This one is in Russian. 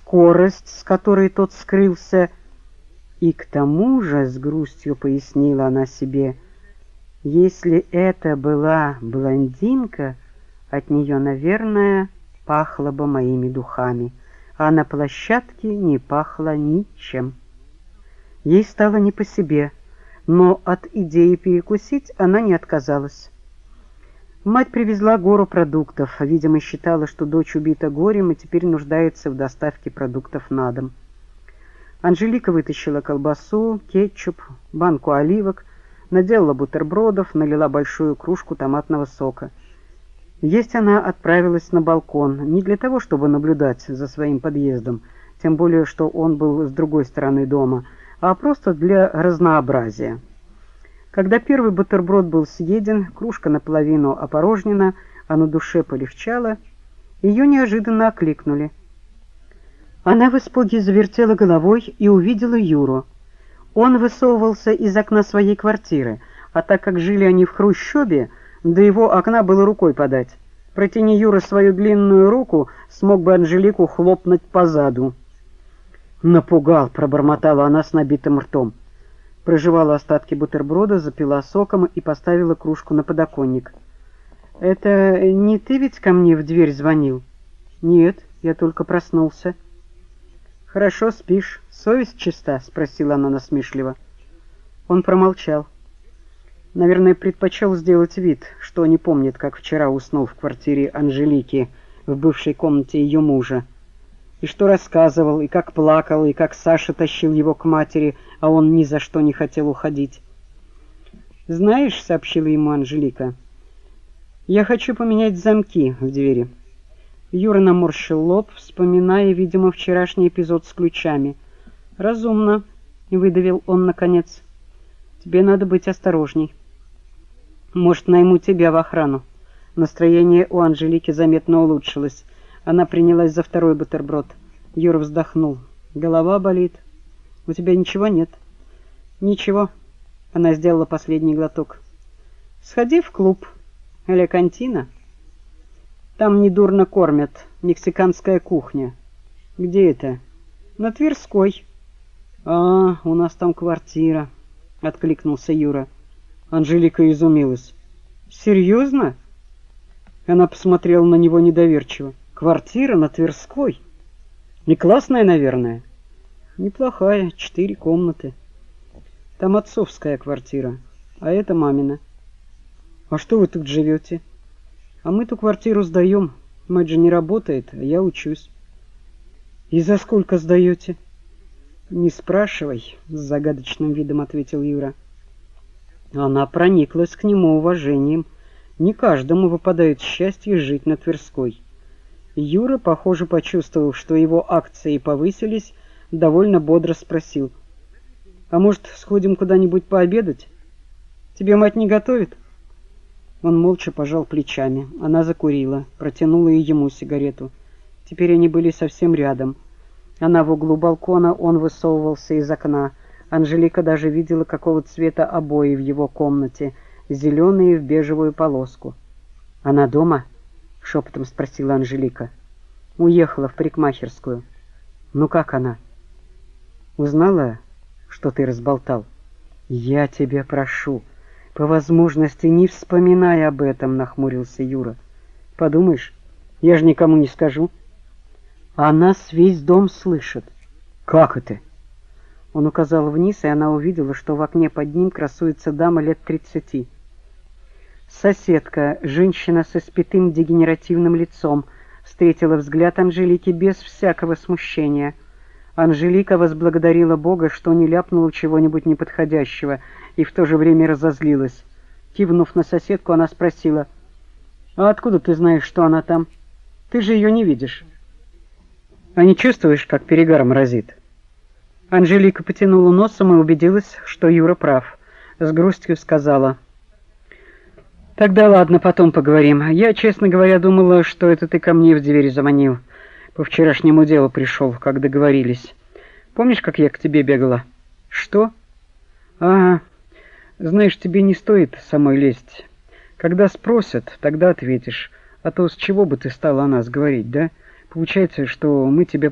скорость, с которой тот скрылся, и к тому же, с грустью пояснила она себе, если это была блондинка, от нее, наверное, пахло бы моими духами, а на площадке не пахло ничем. Ей стало не по себе, но от идеи перекусить она не отказалась. Мать привезла гору продуктов, видимо, считала, что дочь убита горем и теперь нуждается в доставке продуктов на дом. Анжелика вытащила колбасу, кетчуп, банку оливок, наделала бутербродов, налила большую кружку томатного сока. Есть она отправилась на балкон, не для того, чтобы наблюдать за своим подъездом, тем более, что он был с другой стороны дома, а просто для разнообразия. Когда первый бутерброд был съеден, кружка наполовину опорожнена, а на душе полегчало, ее неожиданно окликнули. Она в испуге завертела головой и увидела Юру. Он высовывался из окна своей квартиры, а так как жили они в хрущебе, до его окна было рукой подать. Протяни Юра свою длинную руку, смог бы Анжелику хлопнуть по заду. «Напугал», — пробормотала она с набитым ртом. Прожевала остатки бутерброда, запила соком и поставила кружку на подоконник. «Это не ты ведь ко мне в дверь звонил?» «Нет, я только проснулся». «Хорошо спишь. Совесть чиста?» — спросила она насмешливо. Он промолчал. Наверное, предпочел сделать вид, что не помнит, как вчера уснул в квартире Анжелики, в бывшей комнате ее мужа. И что рассказывал, и как плакал, и как Саша тащил его к матери, а он ни за что не хотел уходить. «Знаешь, — сообщила ему Анжелика, — я хочу поменять замки в двери». Юра наморщил лоб, вспоминая, видимо, вчерашний эпизод с ключами. «Разумно», — выдавил он наконец. «Тебе надо быть осторожней. Может, найму тебя в охрану». Настроение у Анжелики заметно улучшилось. Она принялась за второй бутерброд. Юра вздохнул. «Голова болит. У тебя ничего нет?» «Ничего». Она сделала последний глоток. «Сходи в клуб. Ля Кантина. Там недурно кормят. Мексиканская кухня». «Где это?» «На Тверской». «А, у нас там квартира», — откликнулся Юра. Анжелика изумилась. «Серьезно?» Она посмотрела на него недоверчиво. «Квартира на Тверской? Не классная, наверное?» «Неплохая, 4 комнаты. Там отцовская квартира, а это мамина». «А что вы тут живете?» «А мы ту квартиру сдаем. Мать же не работает, а я учусь». «И за сколько сдаете?» «Не спрашивай», — с загадочным видом ответил Юра. Она прониклась к нему уважением. Не каждому выпадает счастье жить на Тверской. Юра, похоже, почувствовав, что его акции повысились, довольно бодро спросил: «А может, сходим куда-нибудь пообедать? Тебе мать не готовит?» Он молча пожал плечами. Она закурила, протянула и ему сигарету. Теперь они были совсем рядом. Она в углу балкона, он высовывался из окна. Анжелика даже видела, какого цвета обои в его комнате, зеленые в бежевую полоску. «Она дома?» — шепотом спросила Анжелика. «Уехала в парикмахерскую». «Ну как она?» «Узнала, что ты разболтал?» «Я тебя прошу, по возможности не вспоминай об этом», — нахмурился Юра. «Подумаешь, я же никому не скажу». «А нас весь дом слышит». «Как это?» Он указал вниз, и она увидела, что в окне под ним красуется дама лет 30. Соседка, женщина с испитым дегенеративным лицом, встретила взгляд Анжелики без всякого смущения. Анжелика возблагодарила Бога, что не ляпнула чего-нибудь неподходящего, и в то же время разозлилась. Кивнув на соседку, она спросила: «А откуда ты знаешь, что она там? Ты же ее не видишь». «А не чувствуешь, как перегаром разит?» Анжелика потянула носом и убедилась, что Юра прав. С грустью сказала: «Тогда ладно, потом поговорим. Я, честно говоря, думала, что это ты ко мне в дверь звонил. По вчерашнему делу пришел, как договорились. Помнишь, как я к тебе бегала?» «Что?» «Ага. Знаешь, тебе не стоит самой лезть. Когда спросят, тогда ответишь. А то с чего бы ты стала о нас говорить, да? Получается, что мы тебе